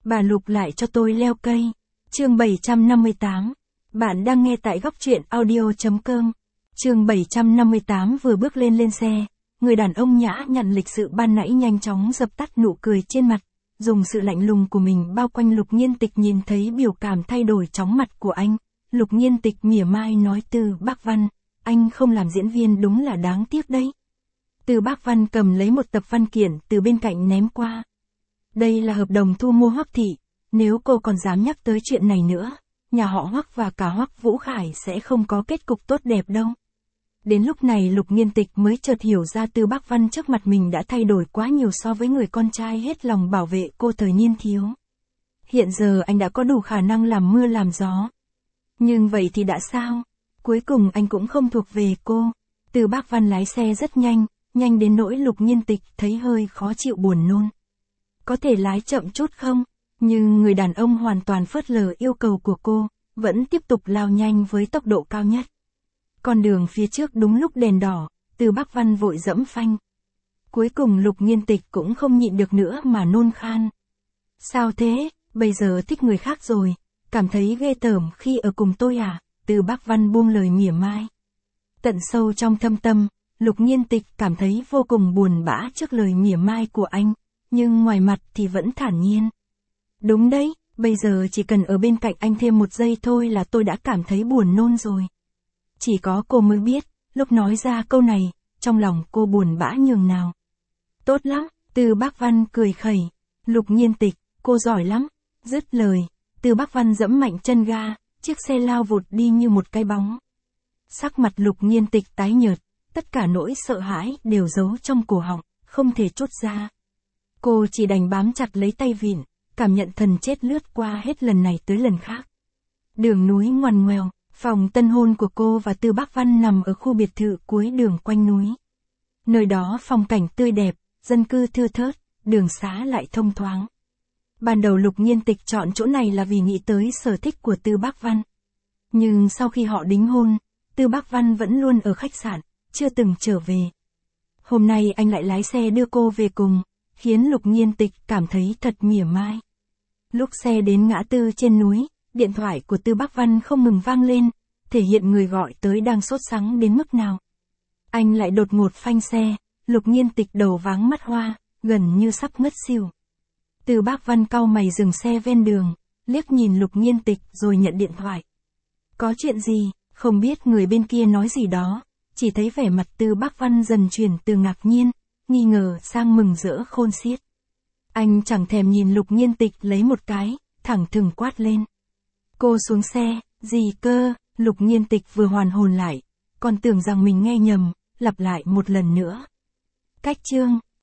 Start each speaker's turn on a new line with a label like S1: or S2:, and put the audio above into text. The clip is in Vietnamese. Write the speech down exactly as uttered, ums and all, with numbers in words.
S1: bà Lục lại cho tôi leo cây. Chương bảy trăm năm mươi tám. Bạn đang nghe tại góc truyện audio chấm com. Chương bảy trăm năm mươi tám. Vừa bước lên lên xe, người đàn ông nhã nhặn lịch sự ban nãy nhanh chóng dập tắt nụ cười trên mặt, dùng sự lạnh lùng của mình bao quanh Lục Nhiên Tịch. Nhìn thấy biểu cảm thay đổi chóng mặt của anh, Lục Nhiên Tịch mỉa mai nói: Từ Bác Văn, anh không làm diễn viên đúng là đáng tiếc đấy. Từ Bác Văn cầm lấy một tập văn kiện từ bên cạnh ném qua. Đây là hợp đồng thu mua Hoắc thị, nếu cô còn dám nhắc tới chuyện này nữa, nhà họ Hoắc và cả Hoắc Vũ Khải sẽ không có kết cục tốt đẹp đâu. Đến lúc này Lục Nhiên Tịch mới chợt hiểu ra Từ Bác Văn trước mặt mình đã thay đổi quá nhiều so với người con trai hết lòng bảo vệ cô thời niên thiếu. Hiện giờ anh đã có đủ khả năng làm mưa làm gió. Nhưng vậy thì đã sao? Cuối cùng anh cũng không thuộc về cô. Từ Bác Văn lái xe rất nhanh, nhanh đến nỗi Lục Nhiên Tịch thấy hơi khó chịu buồn nôn. Có thể lái chậm chút không? Nhưng người đàn ông hoàn toàn phớt lờ yêu cầu của cô, vẫn tiếp tục lao nhanh với tốc độ cao nhất. Con đường phía trước đúng lúc đèn đỏ, Từ Bác Văn vội dẫm phanh. Cuối cùng Lục Nhiên Tịch cũng không nhịn được nữa mà nôn khan. Sao thế, bây giờ thích người khác rồi, cảm thấy ghê tởm khi ở cùng tôi à? Từ Bác Văn buông lời mỉa mai. Tận sâu trong thâm tâm, Lục Nhiên Tịch cảm thấy vô cùng buồn bã trước lời mỉa mai của anh, nhưng ngoài mặt thì vẫn thản nhiên. Đúng đấy, bây giờ chỉ cần ở bên cạnh anh thêm một giây thôi là tôi đã cảm thấy buồn nôn rồi. Chỉ có cô mới biết, lúc nói ra câu này, trong lòng cô buồn bã nhường nào. Tốt lắm, Từ Bác Văn cười khẩy. Lục Nhiên Tịch, cô giỏi lắm. Dứt lời, Từ Bác Văn giẫm mạnh chân ga, chiếc xe lao vụt đi như một cái bóng. Sắc mặt Lục Nhiên Tịch tái nhợt, tất cả nỗi sợ hãi đều giấu trong cổ họng, không thể trút ra. Cô chỉ đành bám chặt lấy tay vịn, cảm nhận thần chết lướt qua hết lần này tới lần khác. Đường núi ngoằn ngoèo, phòng tân hôn của cô và Từ Bác Văn nằm ở khu biệt thự cuối đường quanh núi. Nơi đó phong cảnh tươi đẹp, dân cư thưa thớt, đường xá lại thông thoáng. Ban đầu Lục Nhiên Tịch chọn chỗ này là vì nghĩ tới sở thích của Từ Bác Văn. Nhưng sau khi họ đính hôn, Từ Bác Văn vẫn luôn ở khách sạn, chưa từng trở về. Hôm nay anh lại lái xe đưa cô về cùng, khiến Lục Nhiên Tịch cảm thấy thật mỉa mai. Lúc xe đến ngã tư trên núi, điện thoại của Từ Bác Văn không ngừng vang lên, thể hiện người gọi tới đang sốt sắng đến mức nào. Anh lại đột ngột phanh xe, Lục Nhiên Tịch đầu váng mắt hoa, gần như sắp ngất xỉu. Từ Bác Văn cau mày dừng xe ven đường, liếc nhìn Lục Nhiên Tịch rồi nhận điện thoại. Có chuyện gì? Không biết người bên kia nói gì đó, chỉ thấy vẻ mặt Từ Bác Văn dần chuyển từ ngạc nhiên, nghi ngờ sang mừng rỡ khôn xiết. Anh chẳng thèm nhìn Lục Nhiên Tịch lấy một cái, thẳng thừng quát lên. Cô xuống xe, gì cơ? Lục Nhiên Tịch vừa hoàn hồn lại, còn tưởng rằng mình nghe nhầm, lặp lại một lần nữa. Cách chương